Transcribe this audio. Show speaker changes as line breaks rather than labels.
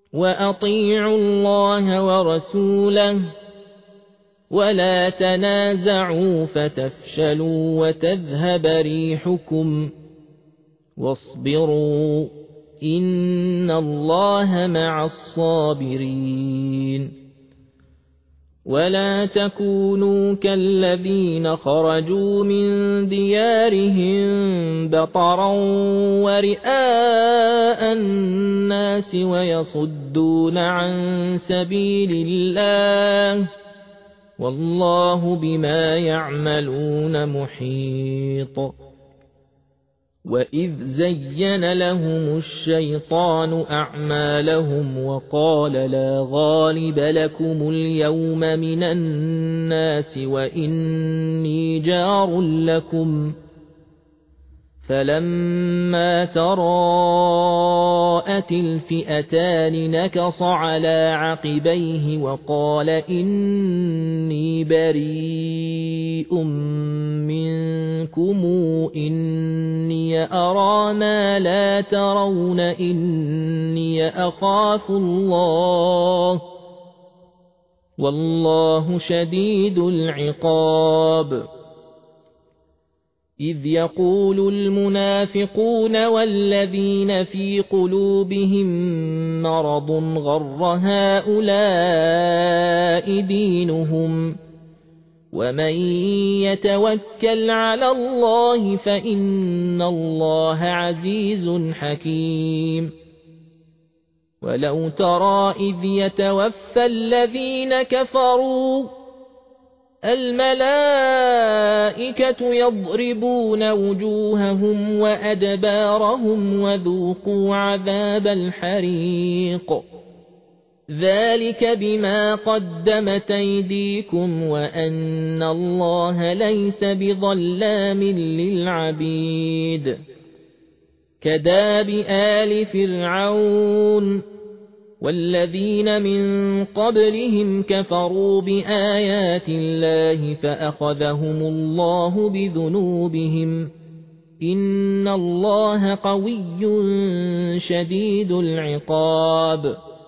وأطيعوا الله ورسوله ولا تنازعوا فتفشلوا وتذهب ريحكم واصبروا إن الله مع الصابرين ولا تكونوا كالذين خرجوا من ديارهم بطرا ورئاء الناس ويصدون عن سبيل الله والله بما يعملون محيط وإذ زين لهم الشيطان أعمالهم وقال لا غالب لكم اليوم من الناس وإني جار لكم فلما تراءت الفئتان نكص على عقبيه وقال إني بريء منكم إني أرى ما لا ترون إني أخاف الله والله شديد العقاب إذ يقول المنافقون والذين في قلوبهم مرض غر هؤلاء دينهم ومن يتوكل على الله فإن الله عزيز حكيم ولو ترى إذ يتوفى الذين كفروا الملائكة يضربون وجوههم وأدبارهم وذوقوا عذاب الحريق ذلك بما قدمت أيديكم وأن الله ليس بظلام للعبيد كداب آل فرعون والذين من قبلهم كفروا بآيات الله فأخذهم الله بذنوبهم إن الله قوي شديد العقاب